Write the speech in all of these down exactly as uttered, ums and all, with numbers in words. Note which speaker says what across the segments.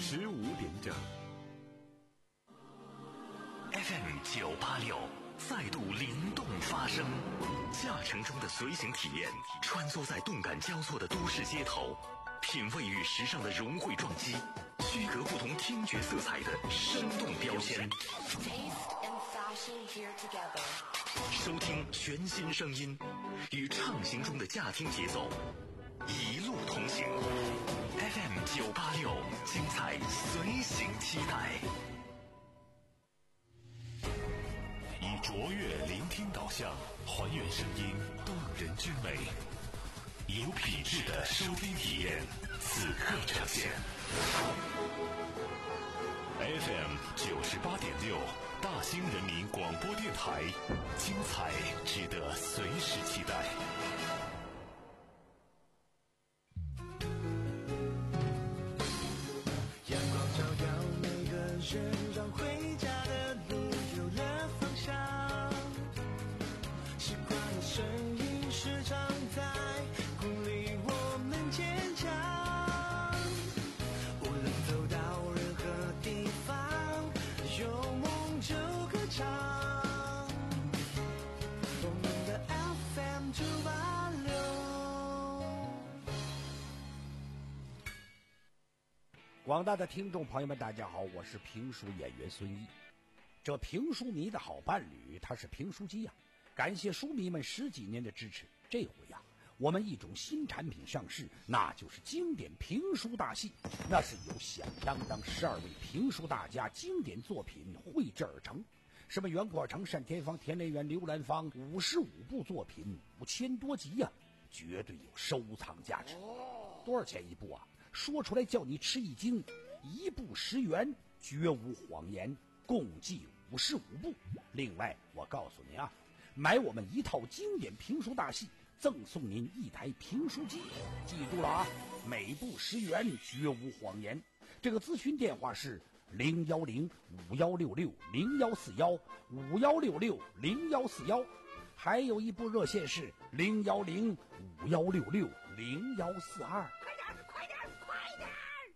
Speaker 1: 十五点整。
Speaker 2: F M 九八六再度灵动发声，驾乘中的随行体验，穿梭在动感交错的都市街头，品味与时尚的融汇撞击，区隔不同听觉色彩的生动标签。收听全新声音，与畅行中的驾听节奏，一路同行。F M 九八六，精彩随行期待。以卓越聆听导向，还原声音动人之美，有品质的收听体验，此刻呈现。F M 九十八点六，大兴人民广播电台，精彩值得随时期待。
Speaker 3: 阳光照耀每个人，让回家的路有了方向。习惯的声音时常在鼓励我们坚强。无论走到任何地方，有梦就歌唱。我们的 F M 九八六。
Speaker 4: 广大的听众朋友们，大家好，我是评书演员孙一。这评书迷的好伴侣，他是评书机呀、啊。感谢书迷们十几年的支持，这回呀、啊，我们一种新产品上市，那就是经典评书大戏。那是由响当当十二位评书大家经典作品绘制而成，什么袁阔成、单田芳、田连元、刘兰芳，五十五部作品，五千多集呀、啊，绝对有收藏价值。多少钱一部啊？说出来叫你吃一惊，一部十元，绝无谎言，共计五十五部。另外我告诉你啊，买我们一套经典评书大戏，赠送您一台评书机。记住了啊，每部十元，绝无谎言。这个咨询电话是零幺零五幺六六零幺四幺五幺六六零幺四幺，还有一部热线是零幺零五幺六六零幺四二。快点，快点，快点！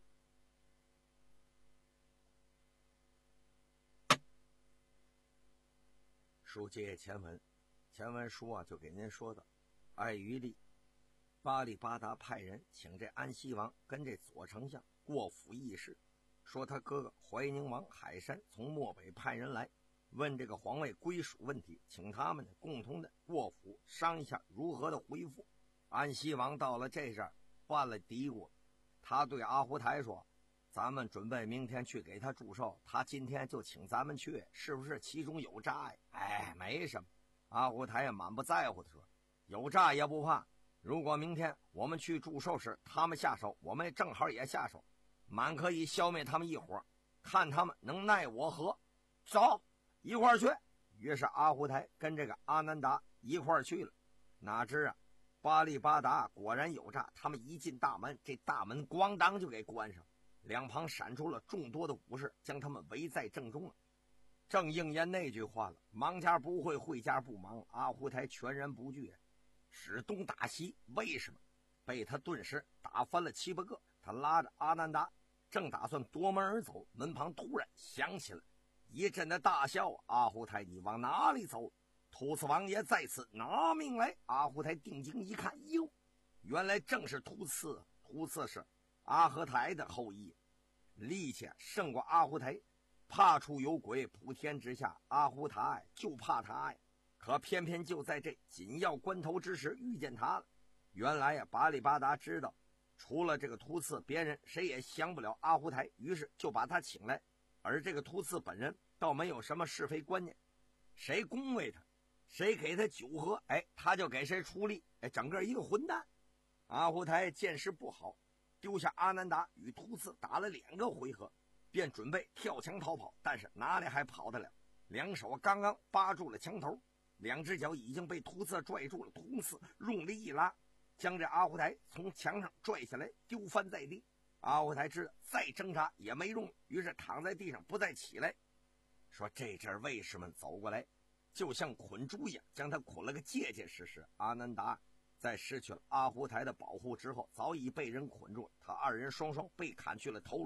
Speaker 5: 书接前文，前文书啊就给您说的，碍于利，巴里巴达派人请这安西王跟这左丞相过府议事，说他哥哥怀宁王海山从漠北派人来问这个皇位归属问题，请他们呢共同的过府商一下如何的回复。安西王到了这阵儿犯了嘀咕，他对阿胡台说，咱们准备明天去给他祝寿，他今天就请咱们去，是不是其中有诈呀？哎，没什么。阿胡台也满不在乎的说，有诈也不怕，如果明天我们去祝寿时他们下手，我们正好也下手，满可以消灭他们一伙，看他们能奈我何。走，一块儿去。于是阿胡台跟这个阿南达一块儿去了。哪知啊，巴利巴达果然有诈，他们一进大门，这大门咣当就给关上，两旁闪出了众多的武士，将他们围在正中了。正应验那句话了，忙家不会，会家不忙。阿胡台全然不惧，使东打西。为什么？被他顿时打翻了七八个。他拉着阿南达正打算夺门而走，门旁突然响起了一阵的大笑。阿胡台，你往哪里走？秃次王爷在此拿命来。阿胡台定睛一看，哟，原来正是秃次。秃次是阿合台的后裔，力气胜过阿胡台，怕处有鬼，普天之下阿胡台就怕他呀。可偏偏就在这紧要关头之时遇见他了。原来呀，巴里巴达知道除了这个秃次，别人谁也降不了阿胡台，于是就把他请来。而这个秃次本人倒没有什么是非观念，谁恭维他，谁给他酒喝，哎，他就给谁出力，哎，整个一个混蛋。阿胡台见势不好，丢下阿南达与秃次打了两个回合，便准备跳墙逃跑，但是哪里还跑得了？两手刚刚扒住了墙头，两只脚已经被秃次拽住了。秃次用力一拉，将这阿胡台从墙上拽下来，丢翻在地。阿胡台知道再挣扎也没用，于是躺在地上不再起来。说这阵卫士们走过来，就像捆猪一样，将他捆了个结结实实。阿南达在失去了阿胡台的保护之后，早已被人捆住，他二人双双被砍去了头颅。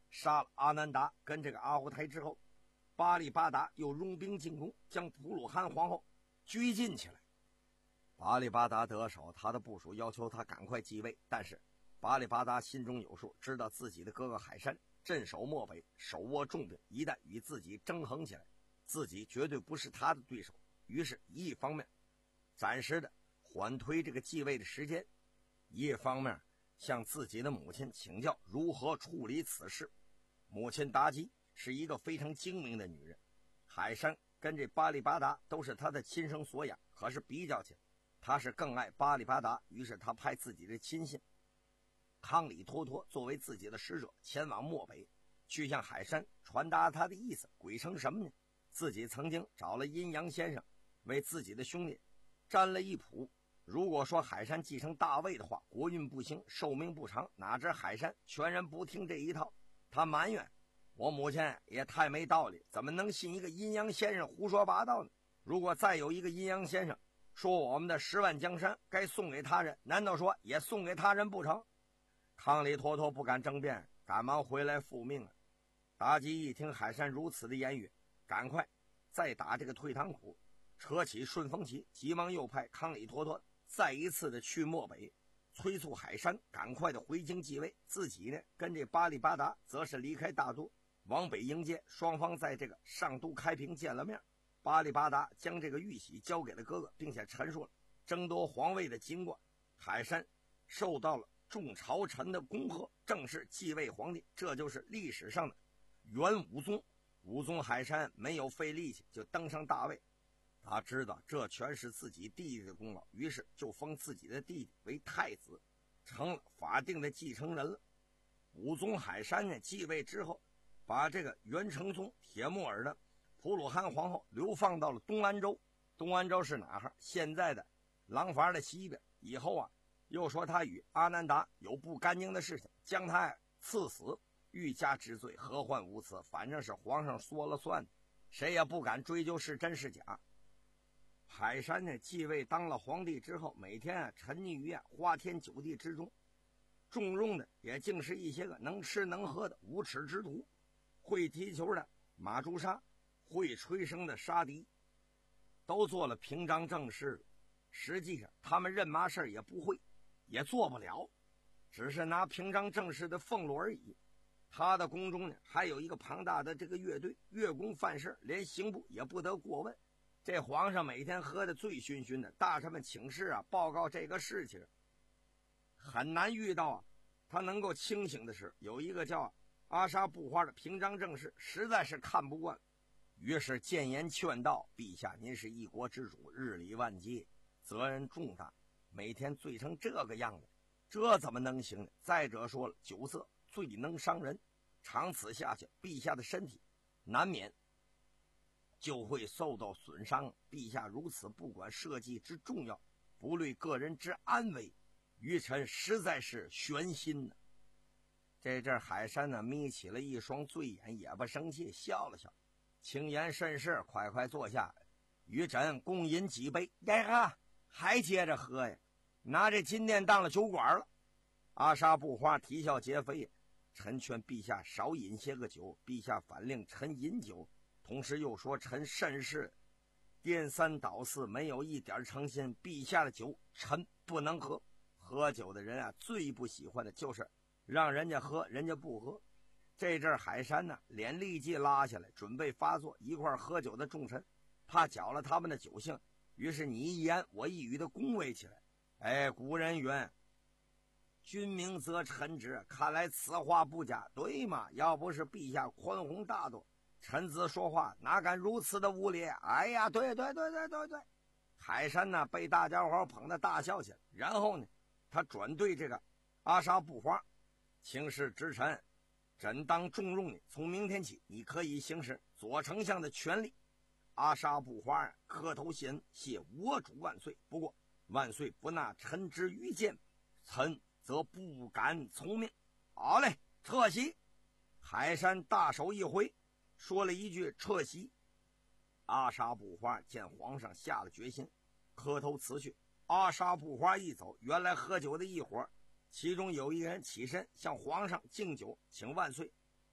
Speaker 5: 杀了阿难达跟这个阿胡台之后，巴里巴达又拥兵进攻，将普鲁汗皇后拘禁起来。巴里巴达得手，他的部属要求他赶快继位，但是巴里巴达心中有数，知道自己的哥哥海山镇守漠北，手握重兵，一旦与自己争衡起来，自己绝对不是他的对手。于是一方面暂时的缓推这个继位的时间，一方面向自己的母亲请教如何处理此事。母亲达吉是一个非常精明的女人，海山跟这巴里巴达都是她的亲生所养，可是比较起来，她是更爱巴里巴达。于是她派自己的亲信康里托托作为自己的使者前往漠北，去向海山传达他的意思。鬼称什么呢？自己曾经找了阴阳先生为自己的兄弟占了一谱，如果说海山继承大位的话，国运不兴，寿命不长。哪知海山全然不听这一套，他埋怨我母亲也太没道理，怎么能信一个阴阳先生胡说八道呢？如果再有一个阴阳先生说我们的十万江山该送给他人，难道说也送给他人不成？康里托托不敢争辩，赶忙回来复命了。达吉一听海山如此的言语，赶快再打这个退堂鼓，扯起顺风旗，急忙又派康里托托再一次的去漠北，催促海山赶快的回京继位。自己呢，跟这巴里巴达则是离开大都往北迎接。双方在这个上都开平见了面。巴里巴达将这个玉玺交给了哥哥，并且陈述了争夺皇位的经过。海山受到了众朝臣的恭贺，正式继位皇帝，这就是历史上的元武宗。武宗海山没有费力气就登上大位，他知道这全是自己弟弟的功劳，于是就封自己的弟弟为太子，成了法定的继承人了。武宗海山呢继位之后，把这个元成宗铁木儿的普鲁汗皇后流放到了东安州。东安州是哪哈？现在的廊坊的西边。以后啊，又说他与阿难达有不干净的事情，将他赐死，欲加之罪，何患无辞？反正是皇上说了算，谁也不敢追究是真是假。海山呢继位当了皇帝之后，每天啊沉溺于啊花天酒地之中，重用的也竟是一些个能吃能喝的无耻之徒，会踢球的马朱砂，会吹笙的沙迪，都做了平章政事。实际上他们任嘛事儿也不会，也做不了，只是拿平章政事的俸禄而已。他的宫中呢还有一个庞大的这个乐队，乐工犯事连刑部也不得过问。这皇上每天喝得醉醺醺的，大臣们请示啊报告这个事情，很难遇到啊他能够清醒的是。有一个叫阿沙布花的平章政事实在是看不惯，于是谏言劝道：陛下您是一国之主，日理万机，责任重大，每天醉成这个样子，这怎么能行呢？再者说了，酒色最能伤人，长此下去，陛下的身体难免就会受到损伤。陛下如此不管社稷之重要，不虑个人之安危，愚臣实在是悬心呢。这阵海山呢眯起了一双醉眼，也不生气，笑了笑，轻言甚是，快快坐下，与朕共饮几杯。哎哈，还接着喝呀，拿这金殿当了酒馆了。阿沙布花啼笑皆非，臣劝陛下少饮些个酒，陛下反令臣饮酒，同时又说臣甚是颠三倒四，没有一点诚心，陛下的酒臣不能喝。喝酒的人啊最不喜欢的就是让人家喝人家不喝。这阵海山呢脸立即拉下来，准备发作。一块喝酒的重臣怕搅了他们的酒兴，于是你一言我一语的恭维起来。哎，古人云君明则臣直，看来此话不假。对嘛，要不是陛下宽宏大度，臣子说话哪敢如此的无礼。哎呀，对对对对对对。海山呢被大家伙捧得大笑起来，然后呢他转对这个阿沙布花：请示直臣，朕当重用你，从明天起你可以行使左丞相的权利。阿沙布花啊磕头谢恩，谢我主万岁，不过万岁不纳臣之愚见，臣则不敢从命。好嘞，撤席。海山大手一挥，说了一句撤席。阿沙布花见皇上下了决心，磕头辞去。阿沙布花一走，原来喝酒的一伙，其中有一人起身向皇上敬酒，请万岁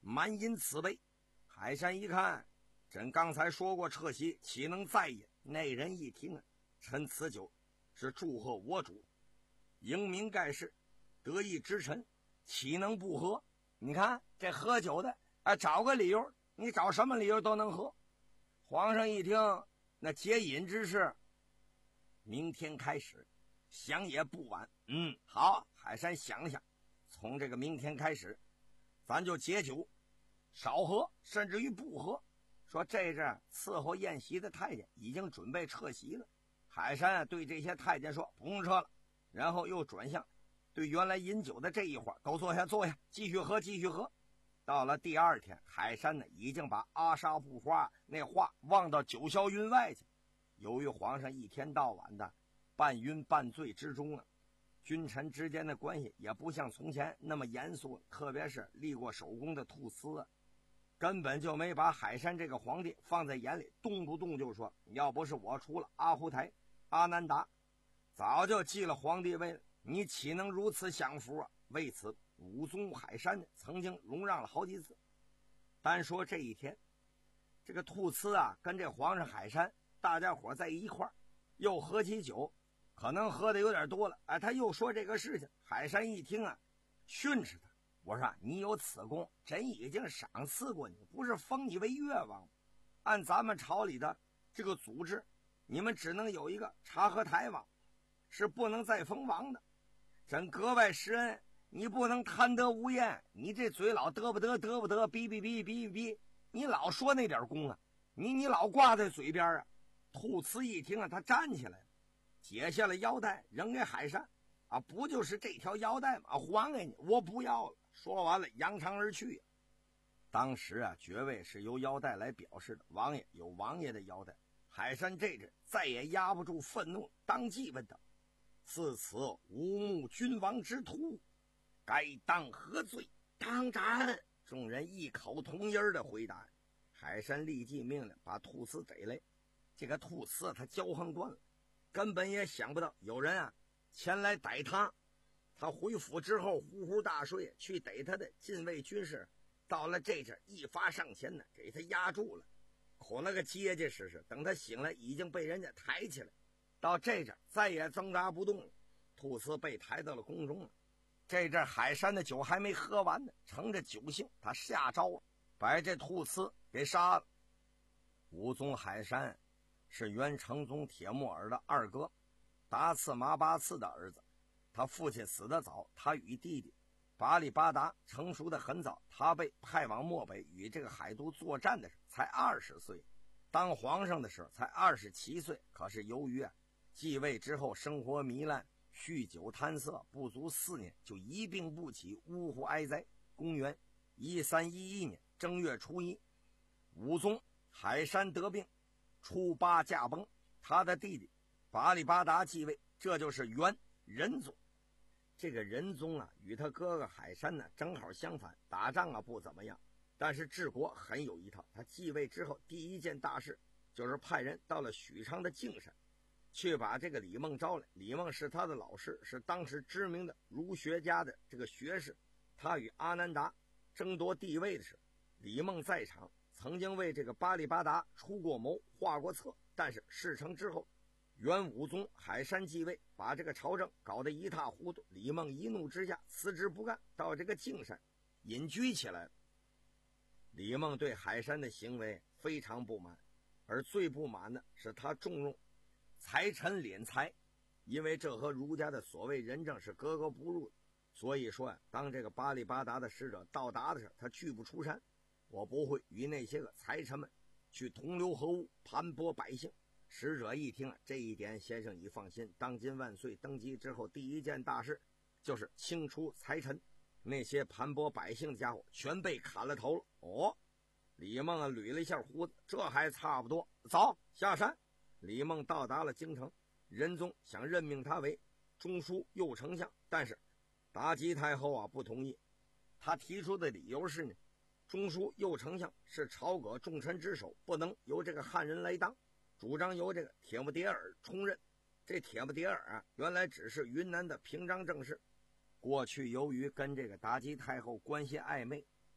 Speaker 5: 满饮此杯。海山一看，朕刚才说过撤席，岂能再饮？那人一听啊，臣此酒是祝贺我主英明盖世，得意之臣，岂能不喝？你看这喝酒的，哎，找个理由，你找什么理由都能喝。皇上一听，那解饮之事，明天开始，想也不晚。嗯，好，海山想了想，从这个明天开始，咱就解酒，少喝，甚至于不喝。说这阵伺候宴席的太监已经准备撤席了。海山对这些太监说不用撤了，然后又转向对原来饮酒的这一伙都坐下坐下，继续喝继续喝。到了第二天，海山呢已经把阿沙不花那话忘到九霄云外去。由于皇上一天到晚的半晕半醉之中啊，君臣之间的关系也不像从前那么严肃，特别是立过手功的兔呲啊，根本就没把海山这个皇帝放在眼里，动不动就说要不是我出了阿胡台阿难达，早就继了皇帝位了，你岂能如此享福啊？为此武宗海山曾经容让了好几次。单说这一天，这个兔呲啊跟这皇上海山大家伙在一块儿又喝起酒，可能喝的有点多了，哎，他又说这个事情。海山一听啊，训斥他，我说你有此功，朕已经赏赐过你，不是封你为越王吗？按咱们朝里的这个组织，你们只能有一个察合台王，是不能再封王的。朕格外施恩，你不能贪得无厌，你这嘴老得不得得不得，哔哔哔哔哔，你老说那点功啊，你你老挂在嘴边啊。兔呲一听啊，他站起来了，解下了腰带扔给海山啊，不就是这条腰带吗？啊，还给你，我不要了。说完了，扬长而去。当时啊，爵位是由腰带来表示的，王爷有王爷的腰带。海山这阵再也压不住愤怒，当即问道：“自此无目君王之徒，该当何罪？”当斩！众人异口同音的回答。海山立即命令把兔呲逮来。这个兔呲他骄横惯了，根本也想不到有人啊前来逮他。他回府之后呼呼大睡，去逮他的禁卫军士到了这阵一发上前呢，给他压住了，捆了个结结实实。等他醒来，已经被人家抬起来，到这阵再也挣扎不动了。兔呲被抬到了宫中了。这阵海山的酒还没喝完呢，乘着酒兴，他下招了，把这兔呲给杀了。武宗海山是元成宗铁木儿的二哥，达次麻巴次的儿子。他父亲死得早，他与弟弟巴里巴达成熟的很早。他被派往漠北与这个海都作战的时候才二十岁，当皇上的时候才二十七岁。可是由于啊继位之后生活糜烂，酗酒贪色，不足四年就一病不起，呜呼哀哉。公元一三一一年正月初一，武宗海山得病，初八驾崩，他的弟弟巴里巴达继位，这就是元仁宗。这个仁宗啊，与他哥哥海山呢正好相反，打仗啊不怎么样，但是治国很有一套。他继位之后第一件大事就是派人到了许昌的径山，去把这个李梦招来。李梦是他的老师，是当时知名的儒学家的这个学士。他与阿难达争夺帝位的时候，李梦在场，曾经为这个巴里巴达出过谋，画过策。但是事成之后，元武宗海山继位，把这个朝政搞得一塌糊涂。李梦一怒之下辞职不干，到这个径山隐居起来了。李梦对海山的行为非常不满，而最不满的是他重用财臣敛财，因为这和儒家的所谓仁政是格格不入的。所以说呀、啊，当这个巴里巴达的使者到达的时候，他拒不出山。我不会与那些个财臣们去同流合污，盘剥百姓。使者一听啊，这一点先生已放心。当今万岁登基之后，第一件大事就是清除财臣，那些盘剥百姓的家伙全被砍了头了。哦，李梦啊捋了一下胡子，这还差不多，走下山。李梦到达了京城，仁宗想任命他为中书右丞相，但是妲己太后啊不同意。他提出的理由是呢，中书右丞相是朝阁重臣之首，不能由这个汉人来当，主张由这个铁木迭儿充任。这铁木迭儿啊，原来只是云南的平章政事，过去由于跟这个妲己太后关系暧昧，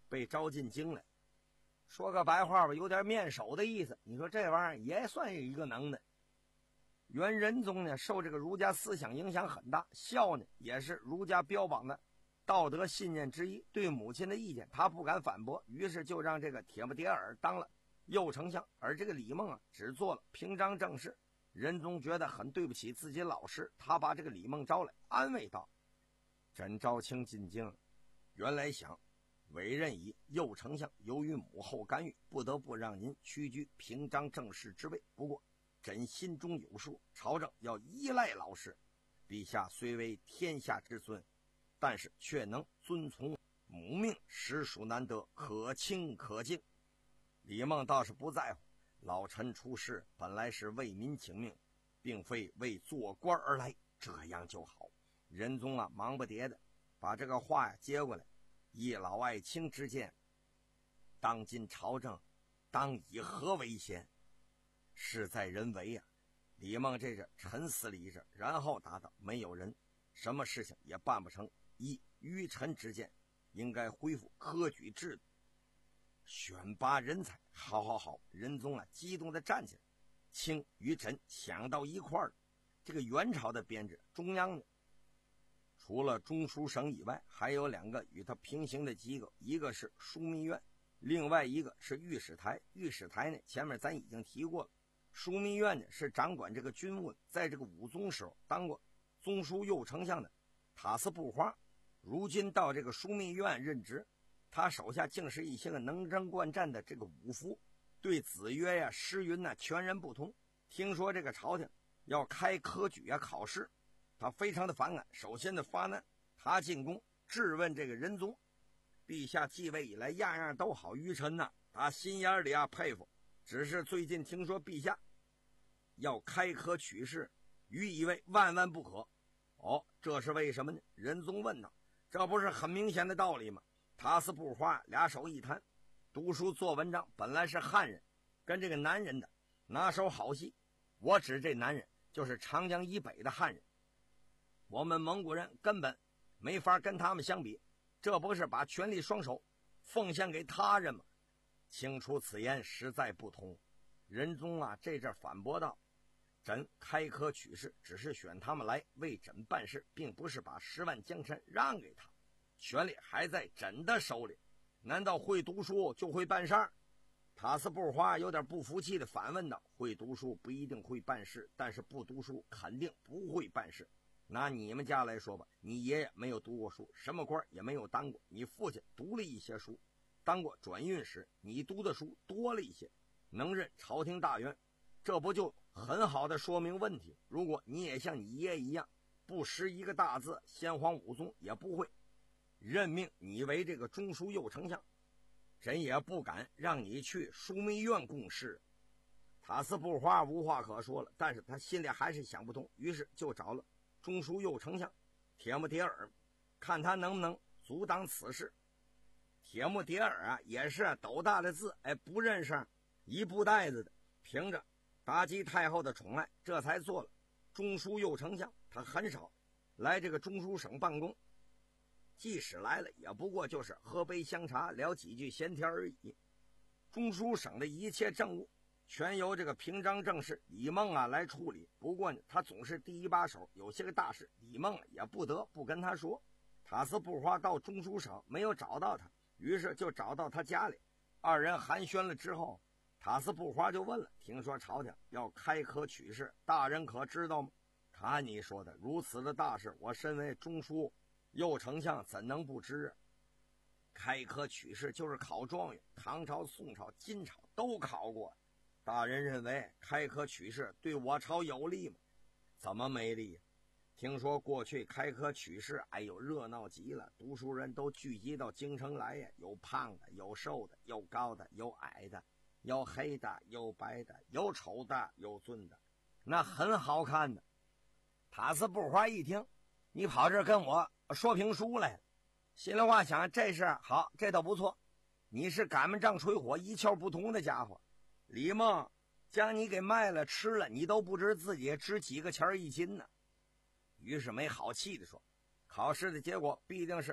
Speaker 5: 被招进京来。说个白话吧，有点面首的意思。你说这玩意儿也算是一个能耐。元仁宗呢，受这个儒家思想影响很大，孝呢也是儒家标榜的道德信念之一。对母亲的意见他不敢反驳，于是就让这个铁木迭儿当了右丞相，而这个李梦啊只做了平章政事。仁宗觉得很对不起自己老师，他把这个李梦招来，安慰道：甄昭清进京，原来想委任以右丞相，由于母后干预，不得不让您屈居平章政事之位。不过朕心中有数，朝政要依赖老师。陛下虽为天下之尊，但是却能遵从母命，实属难得，可亲可敬。李梦倒是不在乎，老臣出仕本来是为民请命，并非为做官而来，这样就好。仁宗啊，忙不迭的把这个话呀接过来。依老爱卿之见，当今朝政当以何为先？事在人为呀、啊。李梦这是沉思了一阵，然后答道：没有人，什么事情也办不成。依于臣之见，应该恢复科举制度，选拔人才。好好好！仁宗啊，激动地站起来。卿与朕想到一块儿，这个元朝的编制，中央呢，除了中书省以外，还有两个与它平行的机构，一个是枢密院，另外一个是御史台。御史台呢，前面咱已经提过了。枢密院呢，是掌管这个军务的。在这个武宗时候当过宗书右丞相的塔斯布花，如今到这个枢密院任职，他手下竟是一些个能征惯战的这个武夫，对子曰呀、诗云呐全然不同。听说这个朝廷要开科举啊考试，他非常的反感。首先的发难，他进宫质问这个仁宗：陛下继位以来样样都好，于臣呐、啊，他心眼里啊佩服。只是最近听说陛下要开科取士，予以为万万不可。哦，这是为什么呢？仁宗问道。这不是很明显的道理吗？塔斯布花俩手一摊，读书做文章本来是汉人跟这个南人的拿手好戏。我指这南人就是长江以北的汉人，我们蒙古人根本没法跟他们相比，这不是把权力双手奉献给他人吗？清除此言实在不同。仁宗啊，这阵反驳道：朕开科取士，只是选他们来为朕办事，并不是把十万江山让给他，权力还在朕的手里。难道会读书就会办事儿？塔斯布花有点不服气的反问道：会读书不一定会办事，但是不读书肯定不会办事。拿你们家来说吧，你爷爷没有读过书，什么官也没有当过，你父亲读了一些书，当过转运使，你读的书多了一些，能任朝廷大员，这不就很好的说明问题？如果你也像你爷爷一样不识一个大字，先皇武宗也不会任命你为这个中书右丞相，朕也不敢让你去枢密院供事。塔斯布花无话可说了，但是他心里还是想不通，于是就找了中书右丞相铁木迭儿，看他能不能阻挡此事。铁木迭儿啊，也是斗大的字，哎，不认识一布袋子的，凭着妲己太后的宠爱，这才做了中书右丞相。他很少来这个中书省办公，即使来了，也不过就是喝杯香茶，聊几句闲天而已。中书省的一切政务全由这个平章政事李梦啊来处理。不过呢，他总是第一把手，有些个大事李梦也不得不跟他说。塔斯布花到中书省没有找到他，于是就找到他家里。二人寒暄了之后，塔斯布花就问了：听说朝廷要开科取士，大人可知道吗？看你说的，如此的大事，我身为中书右丞相怎能不知？开科取士就是考状元，唐朝、宋朝、金朝都考过。大人认为开科取士对我朝有利吗？怎么没利呀？听说过去开科取士，哎呦，热闹极了，读书人都聚集到京城来呀，有胖的，有瘦的，有高的，有矮的，有黑的，有白的，有丑的，有俊的，那很好看的。塔斯布花一听你跑这儿跟我说评书来了，心里话想，这事好，这倒不错，你是赶门仗吹火一窍不通的家伙。李梦将你给卖了吃了，你都不知自己值几个钱一斤呢。于是没好气地说，考试的结果必定是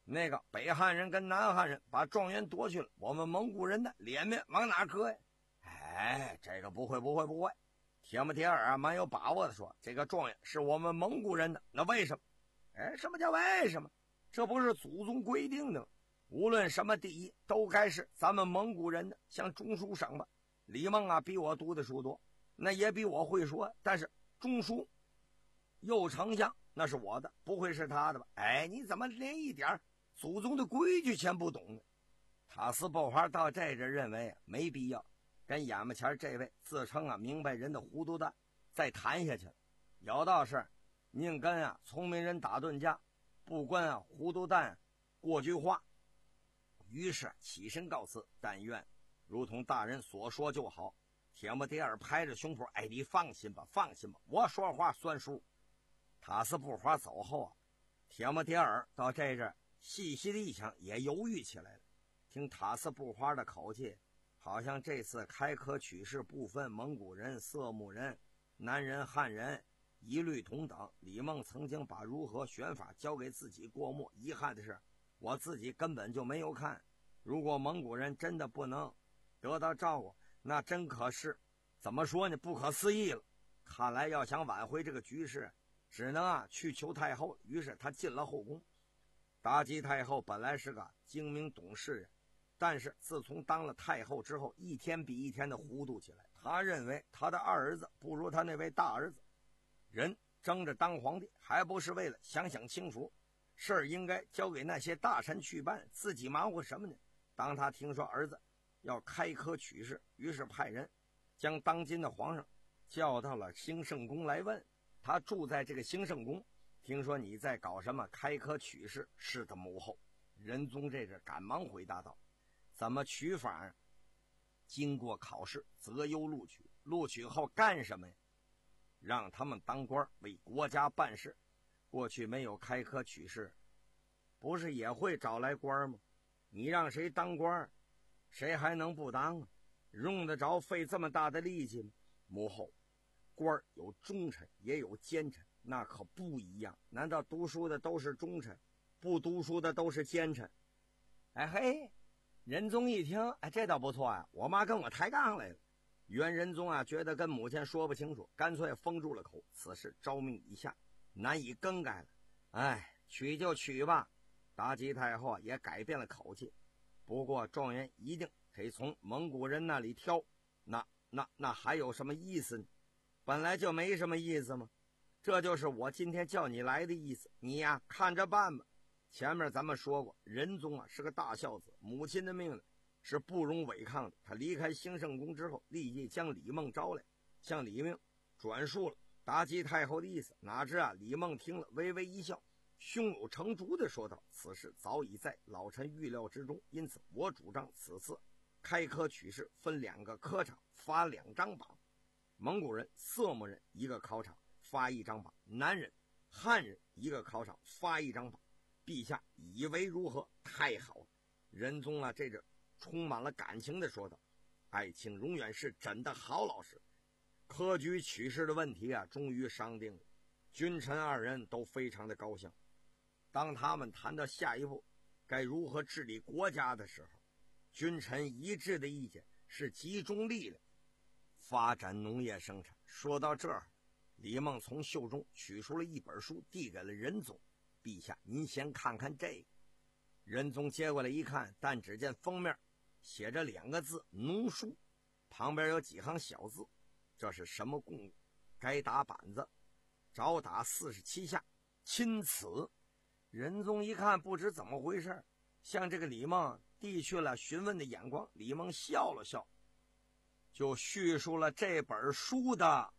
Speaker 5: 那个北汉人跟南汉人把状元夺去了，我们蒙古人的脸面往哪搁呀？哎，这个不会不会不会。铁木铁尔啊，蛮有把握的说，这个状元是我们蒙古人的。那为什么？哎，什么叫为什么？这不是祖宗规定的吗？无论什么第一，都该是咱们蒙古人的。像中书省吧，李梦啊，比我读的书多，那也比我会说，但是中书右丞相那是我的，不会是他的吧？哎，你怎么连一点祖宗的规矩全不懂呢？塔斯布华到这这认为啊，没必要跟眼巴前这位自称啊明白人的糊涂蛋再谈下去了。有道是宁跟啊聪明人打顿架，不跟啊糊涂蛋过句话。于是起身告辞，但愿如同大人所说就好。铁木迭尔拍着胸脯，哎，你放心吧，放心吧，我说话算数。塔斯布华走后啊，铁木迭尔到这阵细细的一想，也犹豫起来了。听塔斯布华的口气，好像这次开科取士不分蒙古人、色目人、南人、汉人，一律同等。李梦曾经把如何选法交给自己过目，遗憾的是我自己根本就没有看。如果蒙古人真的不能得到照顾，那真可是怎么说呢，不可思议了。看来要想挽回这个局势，只能啊去求太后。于是他进了后宫。妲己太后本来是个精明懂事人，但是自从当了太后之后，一天比一天的糊涂起来。他认为他的二儿子不如他那位大儿子，人争着当皇帝，还不是为了想想清楚，事儿应该交给那些大臣去办，自己忙活什么呢？当他听说儿子要开科取士，于是派人将当今的皇上叫到了兴圣宫来问。他住在这个兴圣宫，听说你在搞什么开科取士？是的，母后。仁宗这阵赶忙回答道：怎么取法？经过考试，择优录取，录取后干什么呀？让他们当官，为国家办事。过去没有开科取士，不是也会找来官吗？你让谁当官，谁还能不当啊？用得着费这么大的力气吗？母后，官有忠臣也有奸臣，那可不一样。难道读书的都是忠臣，不读书的都是奸臣？哎嘿，仁宗一听，哎，这倒不错啊，我妈跟我抬杠来了。元仁宗啊，觉得跟母亲说不清楚，干脆封住了口。此事诏命已下，难以更改了。哎，取就取吧。妲己太后也改变了口气，不过状元一定得从蒙古人那里挑。那那那还有什么意思呢？本来就没什么意思嘛。这就是我今天叫你来的意思，你呀看着办吧。前面咱们说过，仁宗啊是个大孝子，母亲的命令是不容违抗的。他离开兴圣宫之后，立即将李梦招来，向李梦转述了妲己太后的意思。哪知啊，李梦听了微微一笑，胸有成竹地说道：此事早已在老臣预料之中，因此我主张此次开科取士分两个科场，发两张榜。蒙古人、色目人一个考场发一张榜，南人、汉人一个考场发一张榜。陛下以为如何？太好了。仁宗啊，这着充满了感情地说道：爱卿永远是真的好老师。科举取士的问题啊，终于商定了。君臣二人都非常的高兴。当他们谈到下一步该如何治理国家的时候，君臣一致的意见是集中力量发展农业生产。说到这儿，李梦从袖中取出了一本书，递给了仁宗：陛下，您先看看这个。仁宗接过来一看，但只见封面写着两个字：农书，旁边有几行小字，这是什么贡？该打板子，找打四十七下，钦此。仁宗一看不知怎么回事，向这个李梦递去了询问的眼光。李梦笑了笑，就叙述了这本书的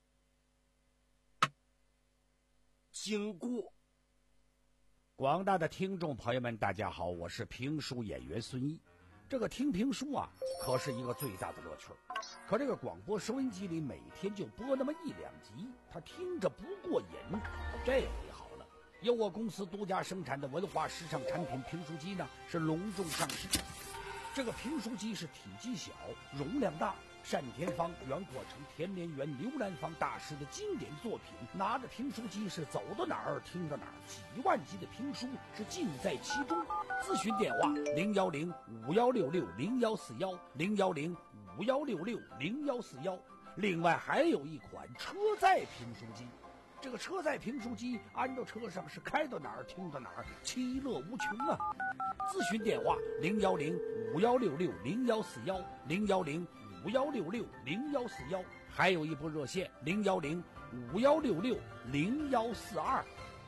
Speaker 5: 经过。
Speaker 4: 广大的听众朋友们，大家好，我是评书演员孙一。这个听评书啊，可是一个最大的乐趣。可这个广播收音机里每天就播那么一两集，他听着不过瘾。这回好了，由我公司独家生产的文化时尚产品评书机呢，是隆重上市。这个评书机是体积小、容量大， 单田芳、袁阔成、田连元、刘兰芳大师的经典作品，拿着评书机是走到哪儿听到哪儿，几万集的评书是尽在其中。咨询电话零幺零五幺六六零幺四幺零幺零五幺六六零幺四幺。另外还有一款车载评书机，这个车载评书机安到车上是开到哪儿听到哪儿，其乐无穷啊！咨询电话零幺零五幺六六零幺四幺零幺零五幺六六零幺四幺，还有一部热线零幺零五幺六六零幺四二。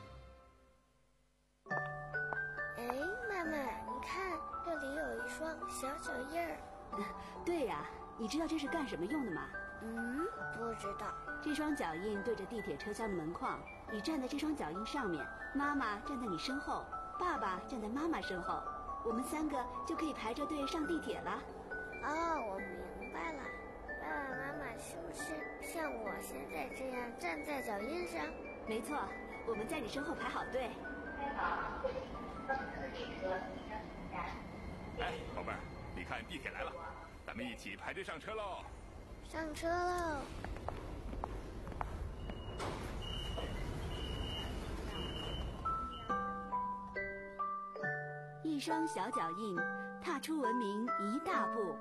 Speaker 1: 哎，妈妈，你看这里有一双小脚印儿。
Speaker 6: 对呀、啊，你知道这是干什么用的吗？
Speaker 1: 嗯，不知道。
Speaker 6: 这双脚印对着地铁车厢的门框，你站在这双脚印上面，妈妈站在你身后，爸爸站在妈妈身后，我们三个就可以排着队上地铁了。
Speaker 1: 哦，我明白了。爸爸妈妈是不是像我现在这样站在脚印上？
Speaker 6: 没错，我们在你身后排好队。
Speaker 7: 哎，宝贝儿，你看地铁来了，咱们一起排队上车喽！
Speaker 1: 上车喽！
Speaker 6: 一双小脚印，踏出文明一大步。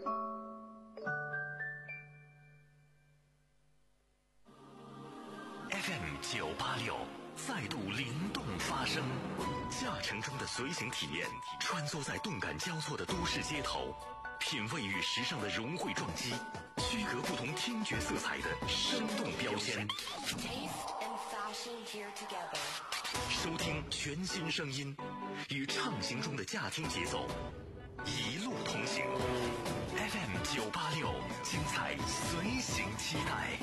Speaker 2: F M 九八六再度灵动发声，驾乘中的随行体验，穿梭在动感交错的都市街头，品味与时尚的融汇撞击，区隔不同听觉色彩的生动标签。收听全新声音，与畅行中的驾听节奏，一路同行。F M 九八六，精彩随行期待。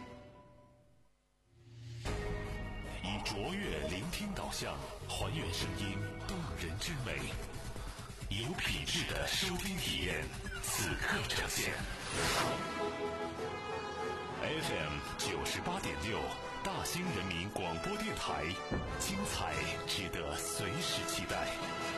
Speaker 2: 以卓越聆听导向，还原声音动人之美，有品质的收听体验，此刻呈现。F M 九十八点六，大兴人民广播电台，精彩值得随时期待。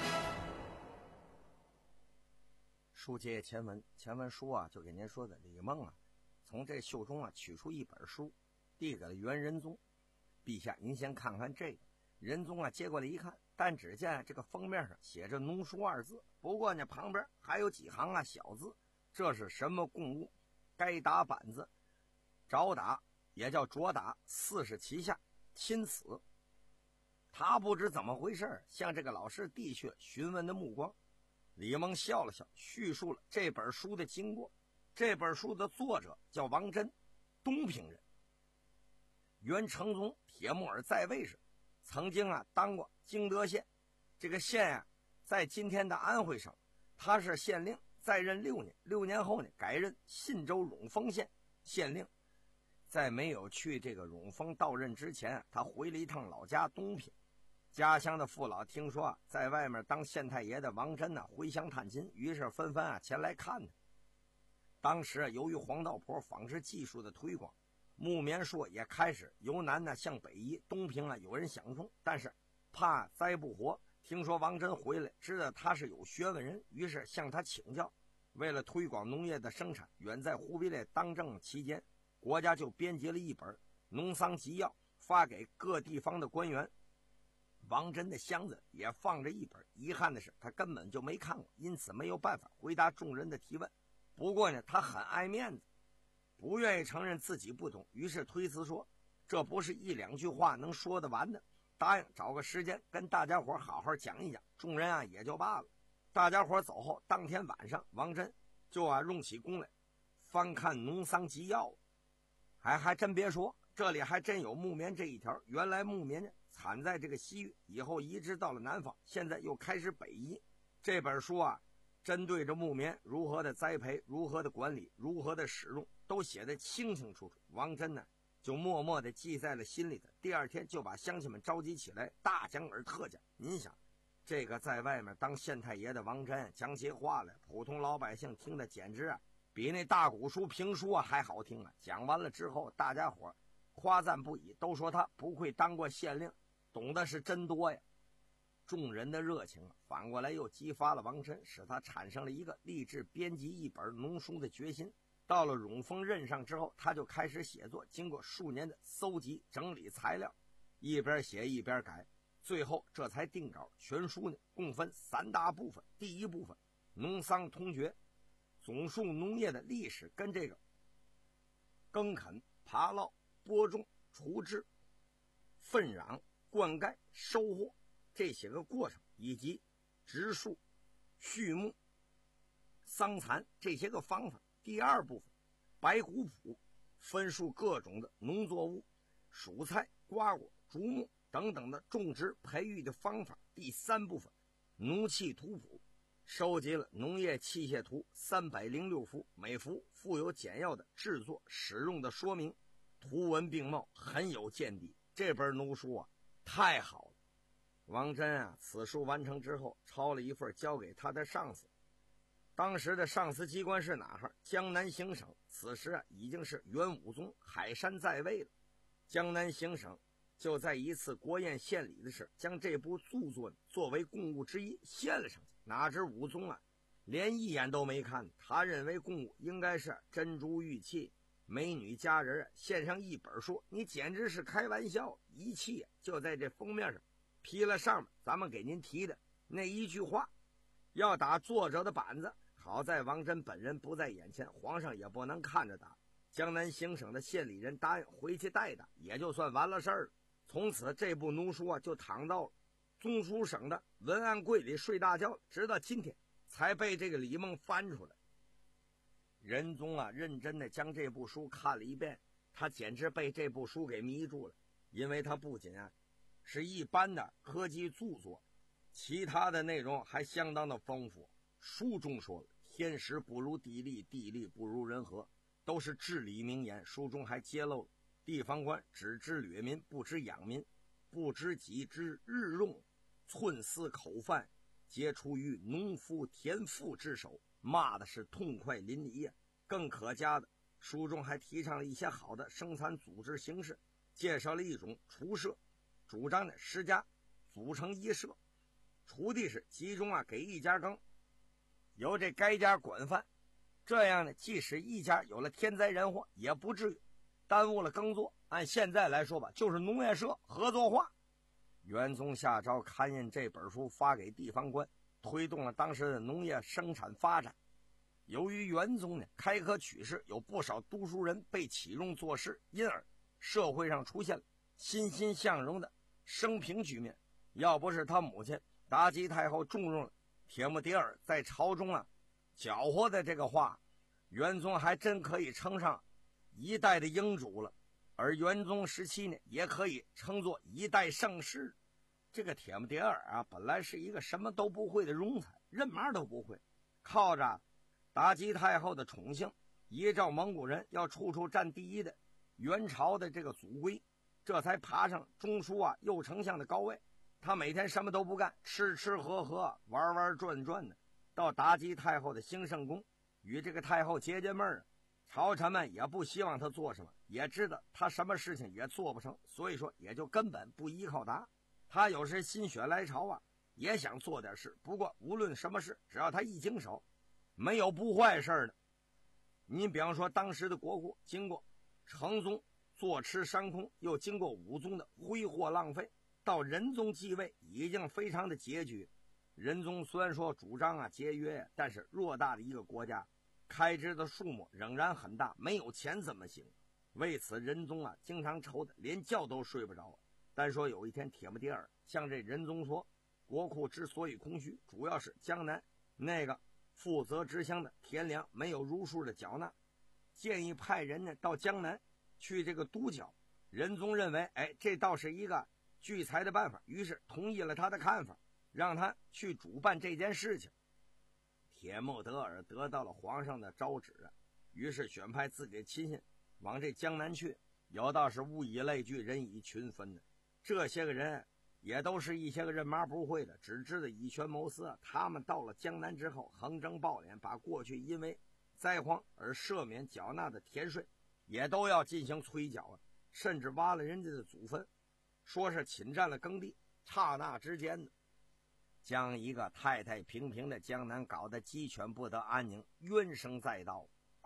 Speaker 5: 书接前文，前文书啊，就给您说的李梦啊，从这袖中啊取出一本书，递给了袁仁宗。陛下，您先看看这个。仁宗啊接过来一看，但只见这个封面上写着农书二字，不过呢旁边还有几行啊小字，这是什么贡物？该打板子，着打也叫着打，四十旗下，钦此。他不知怎么回事，向这个老师递去了询问的目光。李蒙笑了笑，叙述了这本书的经过。这本书的作者叫王真，东平人。元成宗铁木儿在位时，曾经啊当过京德县，这个县啊在今天的安徽省，他是县令，在任六年，六年后呢改任信州永丰县县令。在没有去这个永丰到任之前啊，他回了一趟老家东平。家乡的父老听说啊，在外面当县太爷的王真呢、啊、回乡探亲，于是纷纷啊前来看他。当时啊，由于黄道坡纺织技术的推广，木棉树也开始由南呢向北移，东平啊有人想种，但是怕栽不活。听说王真回来，知道他是有学问人，于是向他请教。为了推广农业的生产，远在忽必烈当政期间，国家就编辑了一本农桑集要，发给各地方的官员。王真的箱子也放着一本，遗憾的是他根本就没看过，因此没有办法回答众人的提问。不过呢，他很爱面子，不愿意承认自己不懂，于是推辞说这不是一两句话能说得完的，答应找个时间跟大家伙好好讲一讲。众人啊也就罢了。大家伙走后，当天晚上王真就啊用起功来翻看农桑集要。还还真别说，这里还真有木棉这一条。原来木棉呢产在这个西域，以后移植到了南方，现在又开始北移。这本书啊针对着木棉如何的栽培，如何的管理，如何的使用，都写得清清楚楚。王真呢就默默地记在了心里的。第二天就把乡亲们召集起来，大讲而特讲。您想，这个在外面当县太爷的王真讲起话来，普通老百姓听的简直啊比那大古书评书啊还好听啊！讲完了之后，大家伙夸赞不已，都说他不愧当过县令，懂得是真多呀。众人的热情反过来又激发了王真，使他产生了一个立志编辑一本农书的决心。 到了永丰任上之后，他就开始写作，经过数年的搜集整理材料，一边写一边改，最后这才定稿。全书呢共分三大部分，第一部分农桑通决，总述农业的历史跟这个耕垦、耙涝、播种、除治、粪壤、灌溉、收获这些个过程，以及植树、畜牧、桑蚕这些个方法。第二部分白谷谱，分述各种的农作物、蔬菜、瓜果、竹木等等的种植培育的方法。第三部分农器图谱，收集了农业器械图三百零六幅，每幅附有简要的制作使用的说明，图文并茂，很有见地。这本农书啊太好了。王真啊此书完成之后，抄了一份交给他的上司。当时的上司机关是哪哈？江南行省。此时啊已经是元武宗海山在位了。江南行省就在一次国宴献礼的时，将这部著作作为贡物之一献了上去。哪知武宗啊连一眼都没看，他认为贡物应该是珍珠玉器、美女佳人啊，献上一本书，你简直是开玩笑。一气啊就在这封面上批了上面咱们给您提的那一句话，要打作者的板子。好在王真本人不在眼前，皇上也不能看着打。江南行省的县里人答应回去带打，也就算完了事儿了。从此这部农书啊就躺到了中书省的文案柜里睡大觉，直到今天才被这个李梦翻出来。仁宗啊认真的将这部书看了一遍，他简直被这部书给迷住了。因为他不仅啊是一般的科技著作，其他的内容还相当的丰富。书中说了，天时不如地利，地利不如人和，都是至理名言。书中还揭露了地方官只知掠民，不知养民，不知己之日用，寸丝口饭皆出于农夫田赋之手，骂的是痛快淋漓呀。更可嘉的，书中还提倡了一些好的生产组织形式，介绍了一种厨社，主张的十家组成一社，锄地是集中啊给一家耕，由这该家管饭，这样呢，即使一家有了天灾人祸，也不至于耽误了耕作。按现在来说吧，就是农业社合作化。元宗下诏刊印这本书，发给地方官，推动了当时的农业生产发展。由于元宗呢开科取士，有不少读书人被启用做事，因而社会上出现了欣欣向荣的升平局面。要不是他母亲妲己太后重用了铁木迭儿在朝中啊搅和的这个话，元宗还真可以称上一代的英主了。而元宗时期呢，也可以称作一代盛世。这个铁木迭儿啊，本来是一个什么都不会的庸才，任嘛都不会，靠着妲己太后的宠幸，依照蒙古人要处处占第一的元朝的这个祖规，这才爬上中书啊右丞相的高位。他每天什么都不干，吃吃喝喝，玩玩转转的，到妲己太后的兴圣宫与这个太后解解闷儿。朝臣们也不希望他做什么，也知道他什么事情也做不成，所以说也就根本不依靠他。他有时心血来潮啊，也想做点事，不过无论什么事，只要他一经手，没有不坏事的。你比方说当时的国库经过成宗坐吃山空，又经过武宗的挥霍浪费，到仁宗继位已经非常的拮据。仁宗虽然说主张啊节约，但是偌大的一个国家，开支的数目仍然很大，没有钱怎么行？为此仁宗啊经常愁得连觉都睡不着。单说有一天铁木迭儿向这仁宗说，国库之所以空虚，主要是江南那个负责支乡的田粮没有如数的缴纳，建议派人呢到江南去这个督缴。仁宗认为哎，这倒是一个聚财的办法，于是同意了他的看法，让他去主办这件事情。铁木迭儿得到了皇上的诏旨，于是选派自己的亲信往这江南去，有道是物以类聚，人以群分的。这些个人也都是一些个认妈不会的，只知道以权谋私。他们到了江南之后，横征暴敛，把过去因为灾荒而赦免缴纳的田税也都要进行催缴啊，甚至挖了人家的祖坟，说是侵占了耕地。刹那之间呢，将一个太太平平的江南搞得鸡犬不得安宁，冤声载道。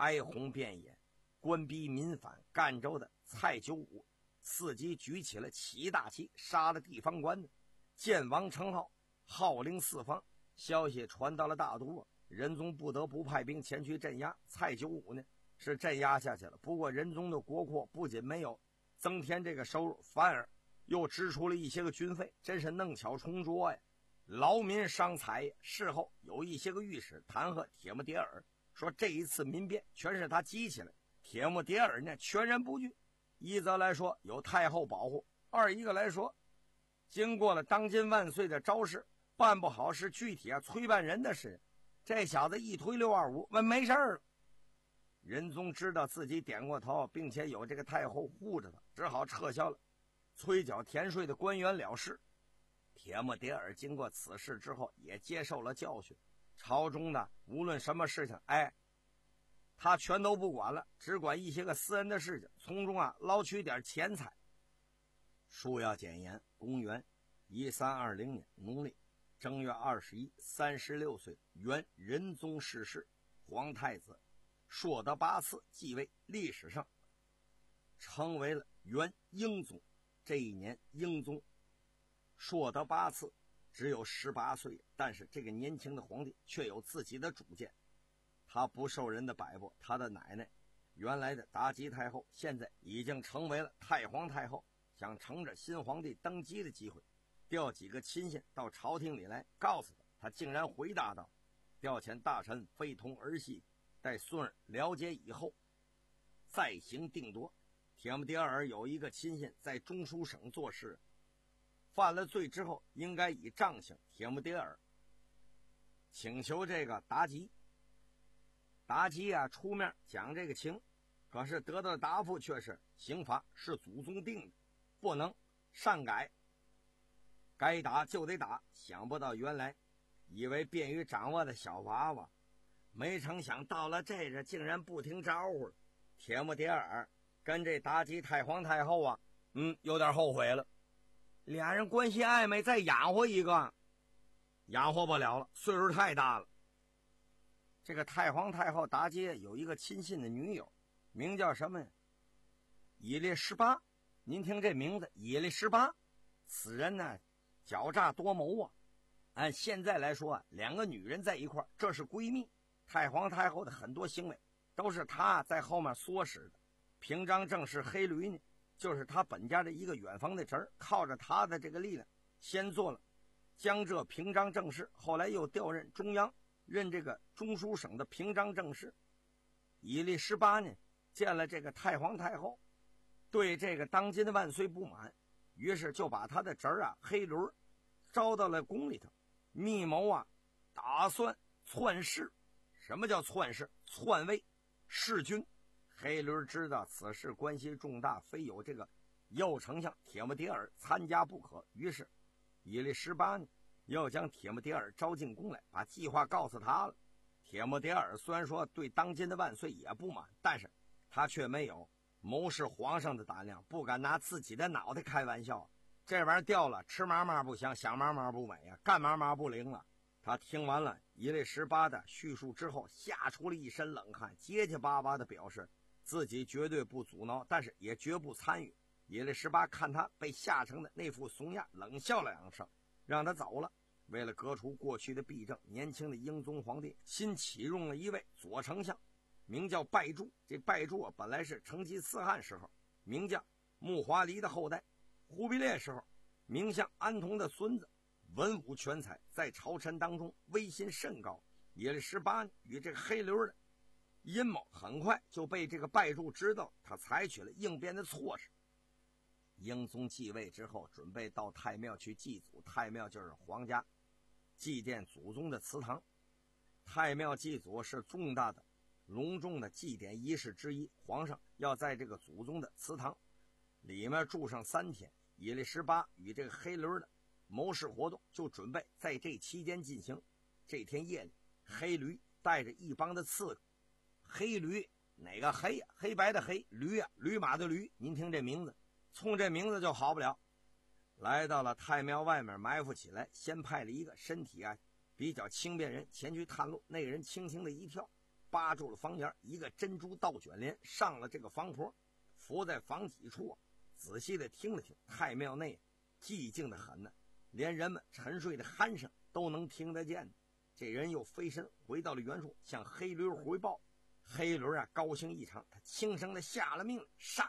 Speaker 5: 哀鸿遍野，官逼民反。赣州的蔡九五伺机举起了起义大旗，杀了地方官的，建王称号，号令四方。消息传到了大都啊，仁宗不得不派兵前去镇压。蔡九五呢是镇压下去了，不过仁宗的国库不仅没有增添这个收入，反而又支出了一些个军费，真是弄巧成拙呀，劳民伤财呀。事后有一些个御史弹劾铁木迭儿，说这一次民变全是他激起来。铁木迭儿呢全然不惧，一则来说有太后保护，二一个来说经过了当今万岁的昭示，办不好是具体啊催办人的事。这小子一推六二五，问没事了。仁宗知道自己点过头，并且有这个太后护着他，只好撤销了催缴田税的官员了事。铁木迭儿经过此事之后也接受了教训，朝中的无论什么事情，哎，他全都不管了，只管一些个私人的事情，从中啊捞取点钱财。书要简言，公元一三二零年农历正月二十一，三十六岁，元仁宗逝世，皇太子硕德八次继位，历史上成为了元英宗。这一年英宗硕德八次只有十八岁，但是这个年轻的皇帝却有自己的主见，他不受人的摆布。他的奶奶原来的妲己太后现在已经成为了太皇太后，想乘着新皇帝登基的机会，调几个亲信到朝廷里来告诉他，他竟然回答道：调遣大臣非同儿戏，待孙儿了解以后再行定夺。铁木迭儿有一个亲信在中书省做事，犯了罪之后应该以杖刑。铁木迭儿请求这个妲己，妲己啊出面讲这个情，可是得到的答复却是刑罚是祖宗定的，不能擅改，该打就得打。想不到原来以为便于掌握的小娃娃，没成想到了这这竟然不听招呼了。铁木迭儿跟这妲己太皇太后啊，嗯，有点后悔了。俩人关系暧昧，再养活一个，养活不了了，岁数太大了。这个太皇太后妲己有一个亲信的女友，名叫什么呀？伊利十八。您听这名字，伊利十八，此人呢狡诈多谋啊。按现在来说啊，两个女人在一块儿，这是闺蜜。太皇太后的很多行为都是她在后面唆使的。平章政事黑驴呢，就是他本家的一个远房的侄儿，靠着他的这个力量，先做了江浙平章政事，后来又调任中央，任这个中书省的平章政事。伊利十八呢，见了这个太皇太后，对这个当今的万岁不满，于是就把他的侄儿啊黑驴招到了宫里头，密谋啊，打算篡弑。什么叫篡弑？篡位弑君。黑驴知道此事关系重大，非有这个右丞相铁木迭儿参加不可，于是伊利十八呢又将铁木迭儿招进宫来，把计划告诉他了。铁木迭儿虽然说对当今的万岁也不满，但是他却没有谋视皇上的胆量，不敢拿自己的脑袋开玩笑。这玩意儿掉了，吃嘛嘛不香，想嘛嘛不美啊，干嘛嘛不灵了。他听完了伊利十八的叙述之后，吓出了一身冷汗，结结巴巴的表示自己绝对不阻挠，但是也绝不参与。伊利十八看他被吓成的那副怂样，冷笑了两声，让他走了。为了革除过去的弊政，年轻的英宗皇帝新启用了一位左丞相，名叫拜柱。这拜柱啊，本来是成吉思汗时候名将木华黎的后代，忽必烈时候名相安童的孙子，文武全才，在朝臣当中威信甚高。伊利十八与这个黑驴的阴谋很快就被这个拜柱知道，他采取了应变的措施。英宗继位之后，准备到太庙去祭祖，太庙就是皇家祭奠祖宗的祠堂。太庙祭祖是重大的隆重的祭典仪式之一，皇上要在这个祖宗的祠堂里面住上三天。伊利十八与这个黑驴的谋事活动就准备在这期间进行。这天夜里，黑驴带着一帮的刺客，黑驴哪个黑呀、啊？黑白的黑，驴呀、啊，驴马的驴。您听这名字，冲这名字就好不了。来到了太庙外面埋伏起来，先派了一个身体啊比较轻便人前去探路。那个人轻轻的一跳， 扒住了房檐，一个珍珠倒卷帘上了这个房坡，伏在房脊处啊，仔细的听了听，太庙内寂静的很呢，连人们沉睡的鼾声都能听得见。这人又飞身回到了原处，向黑驴回报。黑驴啊，高兴异常，他轻声的下了命令：上！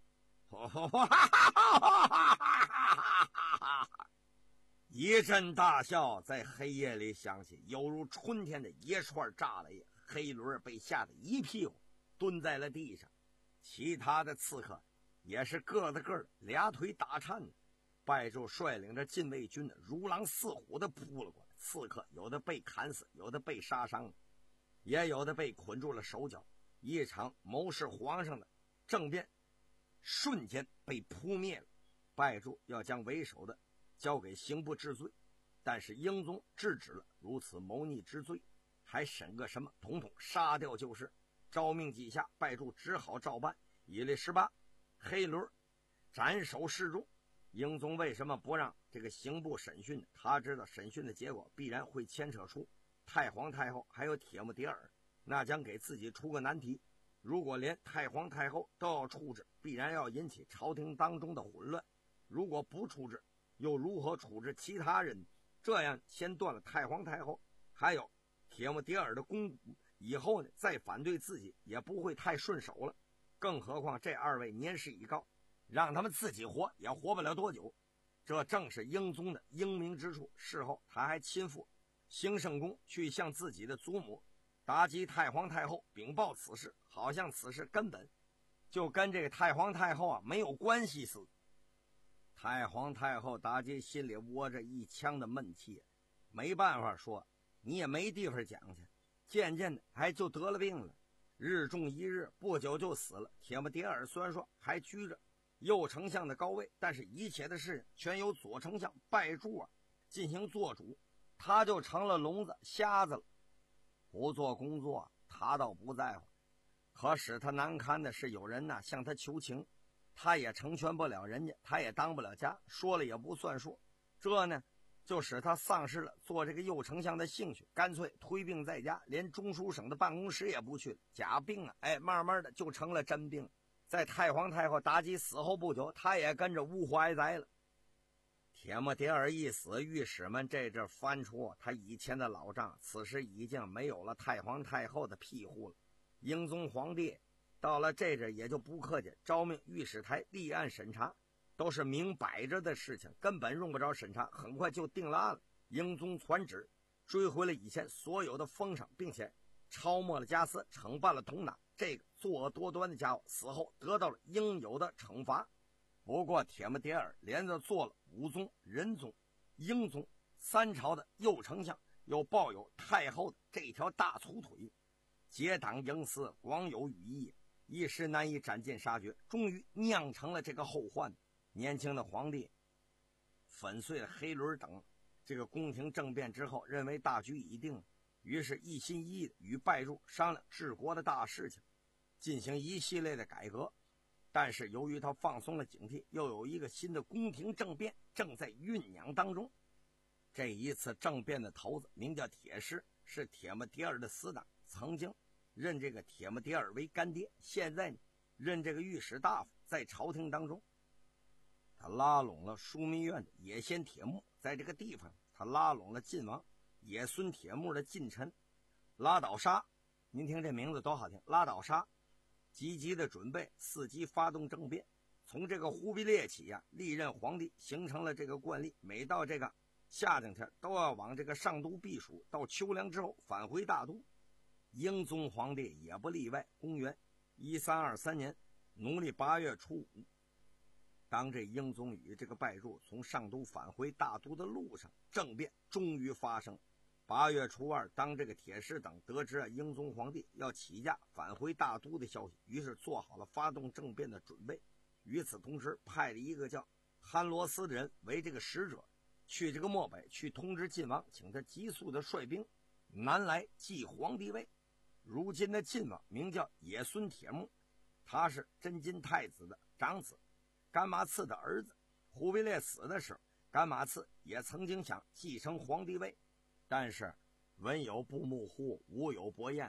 Speaker 5: 一阵大笑在黑夜里响起，犹如春天的一串炸雷。黑驴被吓得一屁股蹲在了地上，其他的刺客也是个子个的俩腿打颤。拜柱率领着禁卫军如狼似虎的扑了过来，刺客有的被砍死，有的被杀伤，也有的被捆住了手脚。一场谋视皇上的政变瞬间被扑灭了。拜柱要将为首的交给刑部治罪，但是英宗制止了如此谋逆之罪，还审个什么，统统杀掉就是。诏命记下，拜柱只好照办。以历十八，黑驴斩首示众。英宗为什么不让这个刑部审讯呢？他知道审讯的结果必然会牵扯出太皇太后还有铁木迭儿，那将给自己出个难题。如果连太皇太后都要处置，必然要引起朝廷当中的混乱。如果不处置，又如何处置其他人？这样先断了太皇太后还有铁木迭儿的肱骨，以后呢再反对自己也不会太顺手了。更何况这二位年事已高，让他们自己活也活不了多久。这正是英宗的英明之处。事后他还亲赴兴圣宫去向自己的祖母妲己太皇太后禀报此事，好像此事根本就跟这个太皇太后啊没有关系似的。太皇太后妲己心里窝着一腔的闷气，没办法说，你也没地方讲去，渐渐的还就得了病了，日中一日，不久就死了。铁木迭儿虽然说还居着右丞相的高位，但是一切的事全由左丞相拜柱啊进行做主，他就成了聋子瞎子了。不做工作他倒不在乎，可使他难堪的是有人呐、啊、向他求情，他也成全不了人家，他也当不了家，说了也不算数。这呢就使他丧失了做这个右丞相的兴趣，干脆推病在家，连中书省的办公室也不去了。假病啊，哎，慢慢的就成了真病。在太皇太后妲己死后不久，他也跟着呜呼哀哉了。铁木迭儿一死，御史们这阵翻出他以前的老账，此时已经没有了太皇太后的庇护了。英宗皇帝到了这阵也就不客气，招命御史台立案审查，都是明摆着的事情，根本用不着审查，很快就定了案了。英宗传旨追回了以前所有的封赏，并且抄没了家私，惩办了童党。这个作恶多端的家伙死后得到了应有的惩罚。不过铁木迭儿连着做了武宗、仁宗、英宗三朝的右丞相，又抱有太后的这条大粗腿，结党营私，广有羽翼，一时难以斩尽杀绝，终于酿成了这个后患。年轻的皇帝粉碎了黑驴等这个宫廷政变之后，认为大局已定，于是一心一意的与拜柱商量治国的大事情，进行一系列的改革。但是由于他放松了警惕，又有一个新的宫廷政变正在酝酿当中。这一次政变的头子名叫铁师，是铁木迭儿的死党，曾经认这个铁木迭儿为干爹，现在呢任这个御史大夫，在朝廷当中他拉拢了枢密院的野先铁木，在这个地方他拉拢了晋王野孙铁木的近臣拉倒沙。您听这名字多好听，拉倒沙积极的准备伺机发动政变。从这个忽必烈起呀、啊，历任皇帝形成了这个惯例，每到这个夏天天都要往这个上都避暑，到秋凉之后返回大都。英宗皇帝也不例外。公元一三二三年农历八月初五，当这英宗与这个拜柱从上都返回大都的路上，政变终于发生。八月初二，当这个铁师等得知啊英宗皇帝要起驾返回大都的消息，于是做好了发动政变的准备。与此同时，派了一个叫憨罗斯的人为这个使者，去这个漠北去通知晋王，请他急速的率兵南来继皇帝位。如今的晋王名叫野孙铁木，他是真金太子的长子，干马刺的儿子。忽必烈死的时候，干马刺也曾经想继承皇帝位，但是文有不慕乎，武有伯彦，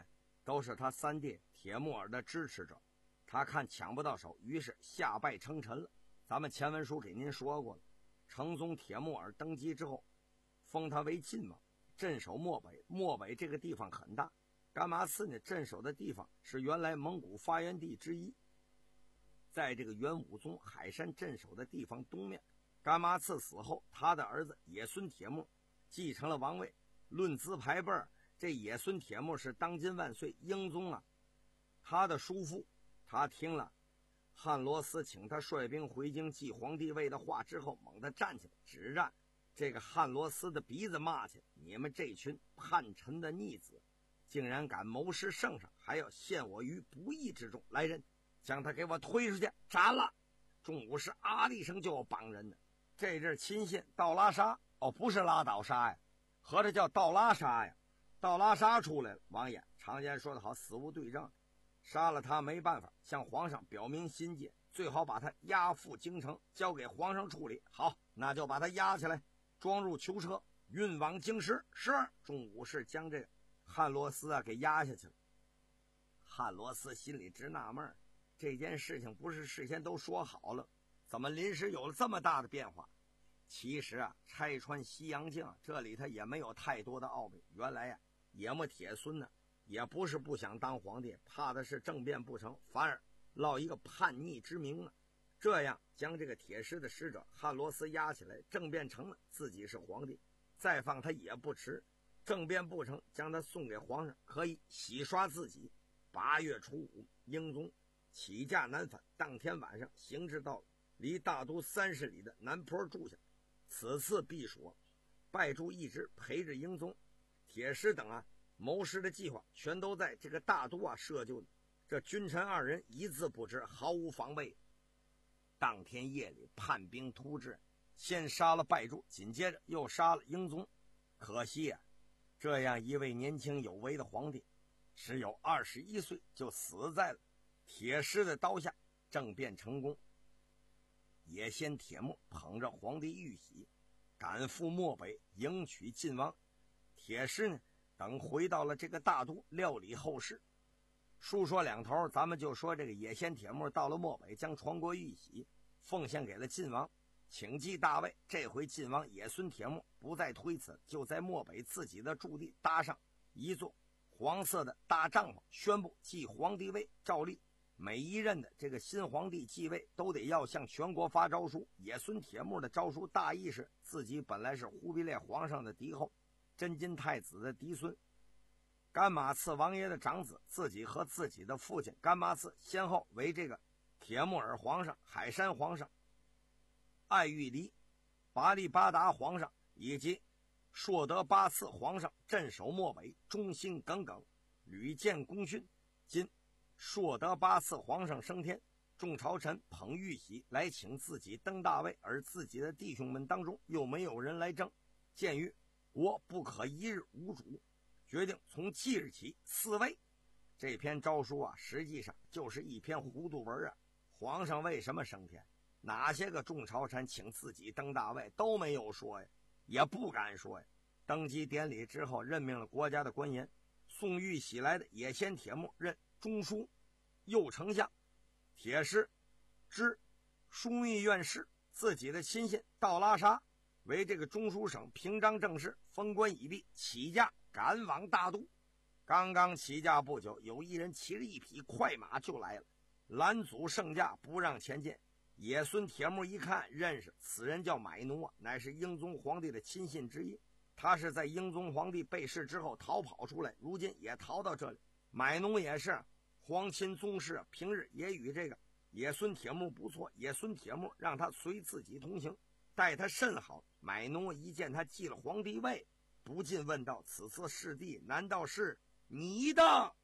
Speaker 5: 都是他三弟铁木儿的支持者。他看抢不到手，于是下拜称臣了。咱们前文书给您说过了，成宗铁木儿登基之后，封他为晋王，镇守漠北。漠北这个地方很大，干嘛寺呢？镇守的地方是原来蒙古发源地之一，在这个元武宗海山镇守的地方东面。干嘛次死后，他的儿子野孙铁木继承了王位。论资排辈儿，这野孙铁木是当今万岁英宗啊，他的叔父。他听了汉罗斯请他率兵回京继皇帝位的话之后，猛地站起来，指着这个汉罗斯的鼻子骂去：你们这群叛臣的逆子，竟然敢谋失圣上，还要陷我于不义之中！来人，将他给我推出去斩了！众武士啊的一声就要绑人呢。这阵亲信道拉沙，哦，不是拉倒沙呀，合着叫道拉沙呀。道拉沙出来了，王爷常言说得好，死无对证，杀了他没办法，向皇上表明心迹，最好把他押赴京城，交给皇上处理。好，那就把他押起来，装入囚车，运往京师。是。众武士将这个汉罗斯啊给押下去了。汉罗斯心里直纳闷，这件事情不是事先都说好了，怎么临时有了这么大的变化？其实啊，拆穿西洋镜这里他也没有太多的奥秘。原来呀、啊，野木铁孙呢也不是不想当皇帝，怕的是政变不成，反而落一个叛逆之名啊。这样将这个铁狮的使者汉罗斯押起来，政变成了，自己是皇帝，再放他也不迟。政变不成，将他送给皇上，可以洗刷自己。八月初五，英宗起驾南返，当天晚上行至到离大都三十里的南坡住下。此次避暑，拜诸一职，陪着英宗、铁狮等啊谋士的计划全都在这个大都啊设就的。这君臣二人一字不知，毫无防备。当天夜里叛兵突至，先杀了拜诸，紧接着又杀了英宗。可惜啊，这样一位年轻有为的皇帝，只有二十一岁就死在了铁狮的刀下。政变成功，也先铁木捧着皇帝玉玺，赶赴漠北迎娶晋王。铁狮呢等回到了这个大都，料理后事。书说两头，咱们就说这个野先铁木到了漠北，将传国玉玺奉献给了晋王，请继大位。这回晋王野孙铁木不再推辞，就在漠北自己的驻地搭上一座黄色的大帐篷，宣布继皇帝位。照例每一任的这个新皇帝继位都得要向全国发诏书。野孙铁木的诏书大意是，自己本来是忽必烈皇上的嫡后，真金太子的嫡孙，干马刺王爷的长子，自己和自己的父亲干马刺先后为这个铁木儿皇上、海山皇上、爱玉离、拔力巴达皇上以及硕德巴次皇上镇守漠北，忠心耿耿，屡建功勋。今硕德巴次皇上升天，众朝臣捧玉玺来请自己登大位，而自己的弟兄们当中又没有人来争。鉴于国不可一日无主，决定从即日起嗣位。这篇诏书啊，实际上就是一篇糊涂文啊。皇上为什么升天？哪些个众朝臣请自己登大位都没有说呀，也不敢说呀。登基典礼之后，任命了国家的官员，送玉玺来的野先铁木任中书右丞相，铁狮知枢密院事，自己的亲信道拉沙为这个中书省平章政事。封官已毕，起驾赶往大都。刚刚起驾不久，有一人骑着一匹快马就来了，拦阻圣驾，不让前见。野孙铁木一看认识，此人叫买奴啊，乃是英宗皇帝的亲信之一。他是在英宗皇帝被弑之后逃跑出来，如今也逃到这里。买奴也是皇亲宗室，平日也与这个野孙铁木不错。野孙铁木让他随自己同行，待他甚好。买奴一见他继了皇帝位，不禁问道：此次弑弟难道是你的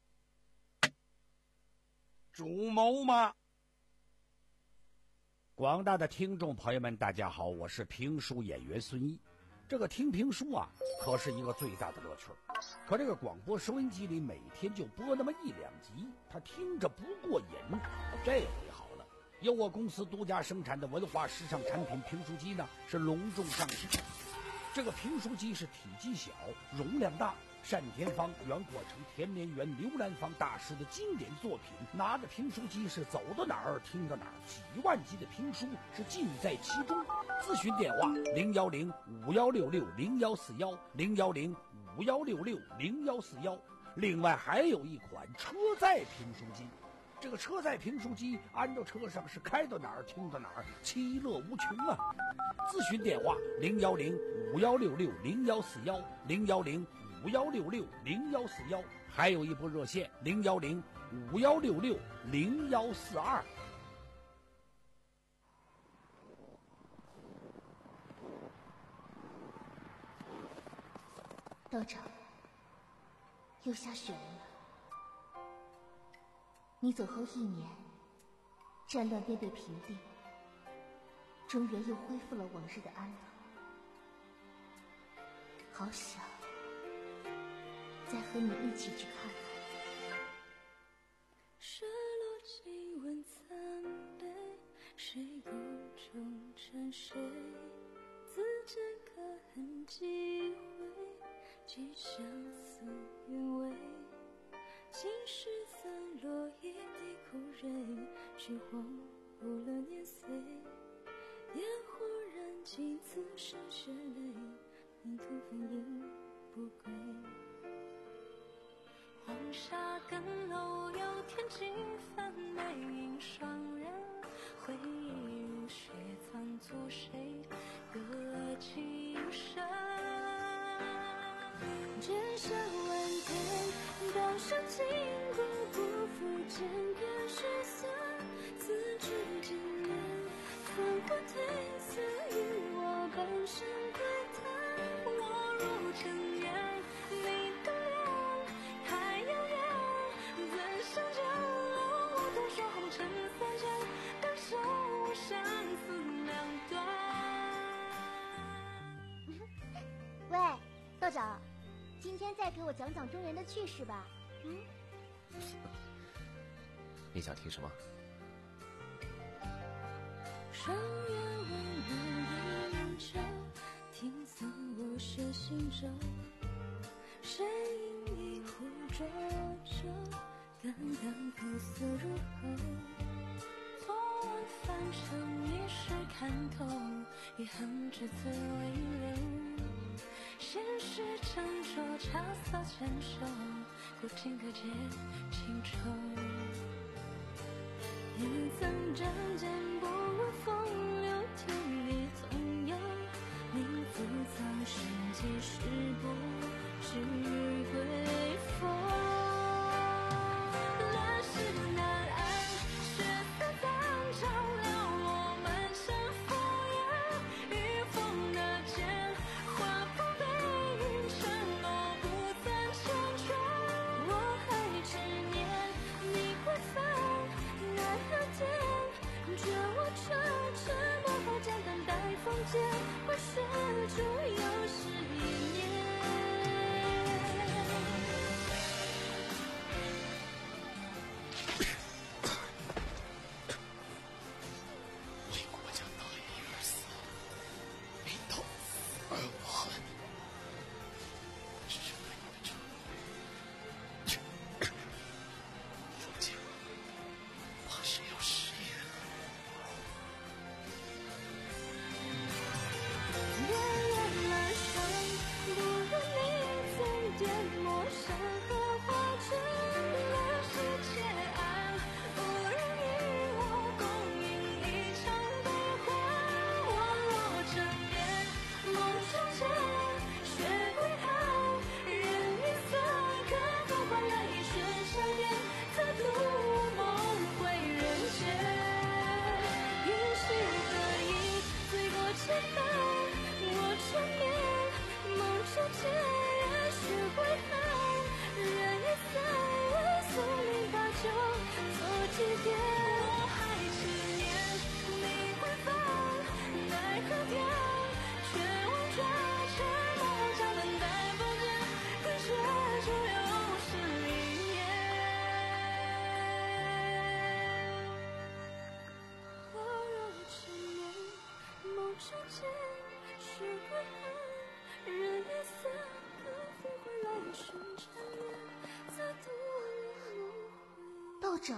Speaker 5: 主谋吗？
Speaker 4: 广大的听众朋友们大家好，我是评书演员孙一。这个听评书啊可是一个最大的乐趣，可这个广播收音机里每天就播那么一两集，他听着不过瘾。这回好了，由我公司独家生产的文化时尚产品评书机呢是隆重上市。这个评书机是体积小、容量大， 单田芳、袁国成、田连元、刘兰芳大师的经典作品，拿着评书机是走到哪儿听到哪儿，几万集的评书是尽在其中。咨询电话零幺零五幺六六零幺四幺零幺零五幺六六零幺四幺。另外还有一款车载评书机，这个车载评书机安到车上是开到哪儿听到哪儿，其乐无穷啊！咨询电话零幺零五幺六六零幺四幺零幺零五幺六六零幺四幺，还有一部热线零幺零五幺六六零幺四二。
Speaker 8: 道长，又下雪了。你走后一年，战乱便被平定，中原又恢复了往日的安乐。好想再和你一起去看看。
Speaker 9: 失落几问参北，谁有忠臣谁？自见可恨几回？几相思韵味，青石散落一地枯蕊，虚晃无了年岁。烟火燃尽，此生血泪，泥土分影不归。黄沙更楼有天际翻美影双人，回忆如雪藏足谁歌情深。剑山万天，道上金骨不负剑缘失散，自知今年烽火褪色，与我半生归谈。我如尘缘，你的脸还遥远，怎想将了我独守红尘三千，感受我生死两
Speaker 8: 端。喂，道长，今天再给我讲讲中原的趣事吧。嗯，
Speaker 10: 你想听什么？
Speaker 9: 上月温柔饮酒，听诵我写行舟。谁饮一壶浊酒，肝胆苦涩入喉。昨晚凡尘一时看透，遗憾至最温柔。现实斟酌，茶色牵手，古今可解情愁。也曾仗剑不问风流，天理总有。名副苍生几时不知归风。乱世难安，血色残照了我满身敷衍。御风的剑，画风背影，承诺不暂缱绻。我还执念你归返，奈何天，绝我彻沉默后简单待风间，会雪中又是一年。
Speaker 10: 为国家大义而死，为道而无恨。这是对你的承诺。如今怕是要食言。
Speaker 9: 月圆满上，不如你醉点陌山河画卷。乱世且安，无人与我共饮一场悲欢。我若枕眠，梦中见，雪归寒，人已散，可否换来一瞬相见，再度梦回人间。一世得意，醉过千帆，我缠绵，梦中见，雪归寒，人已散，为宿命把酒做祭奠。我还执念你归返，奈何天，却望着沉默后将等待风间，可雪中又是一年。我若执念，梦中见，雪归寒，人已散，可否换来一瞬
Speaker 8: 者。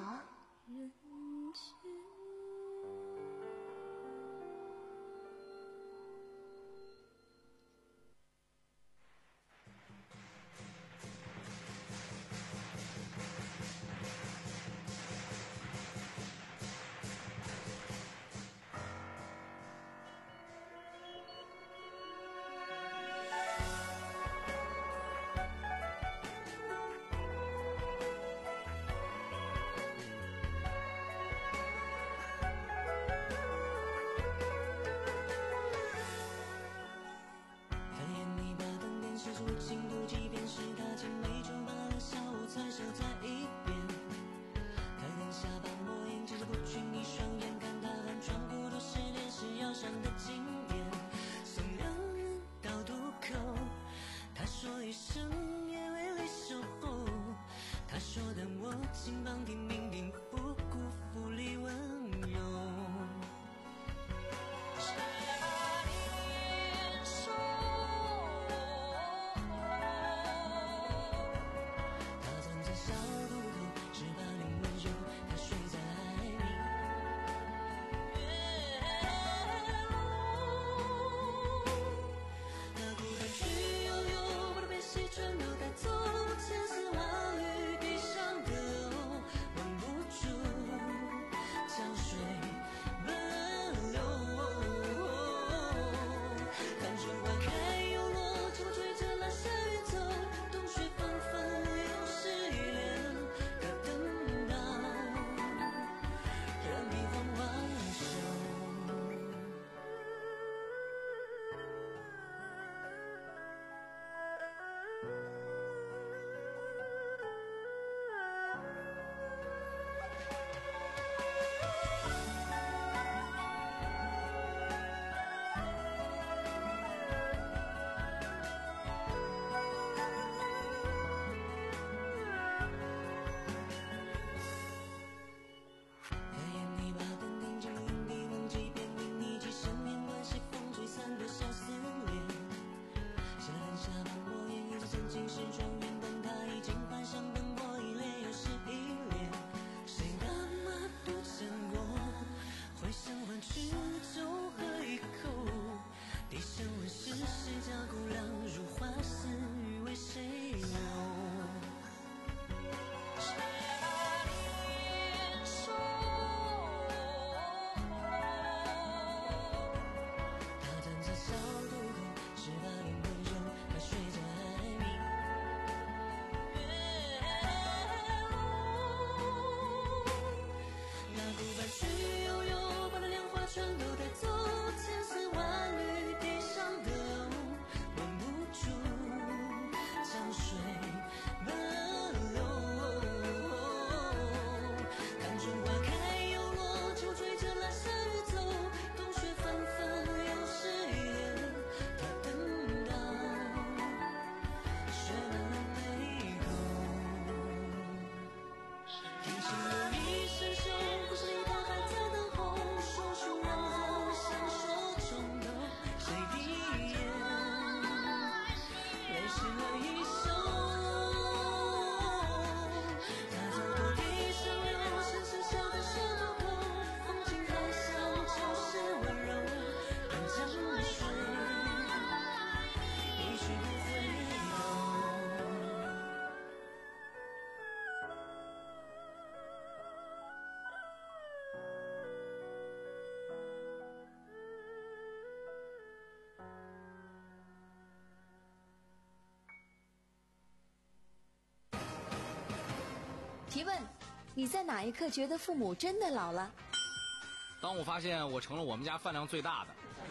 Speaker 11: 提问：你在哪一刻觉得父母真的老了？
Speaker 12: 当我发现我成了我们家饭量最大的。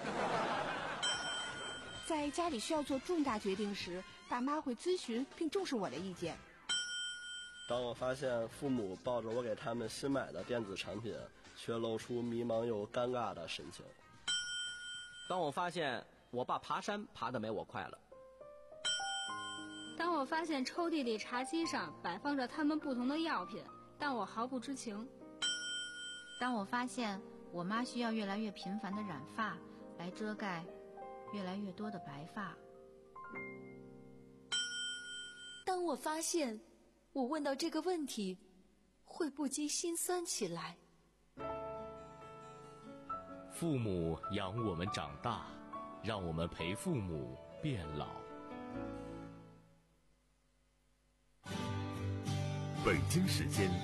Speaker 13: 在家里需要做重大决定时，爸妈会咨询并重视我的意见。
Speaker 14: 当我发现父母抱着我给他们新买的电子产品，却露出迷茫又尴尬的神情。
Speaker 15: 当我发现我爸爬山爬得没我快了。
Speaker 16: 当我发现抽屉里茶几上摆放着他们不同的药品，但我毫不知情。
Speaker 17: 当我发现我妈需要越来越频繁的染发来遮盖越来越多的白发。
Speaker 11: 当我发现我问到这个问题
Speaker 18: 会不禁心酸起来。
Speaker 19: 父母养我们长大，让我们陪父母变老。
Speaker 2: 北京时间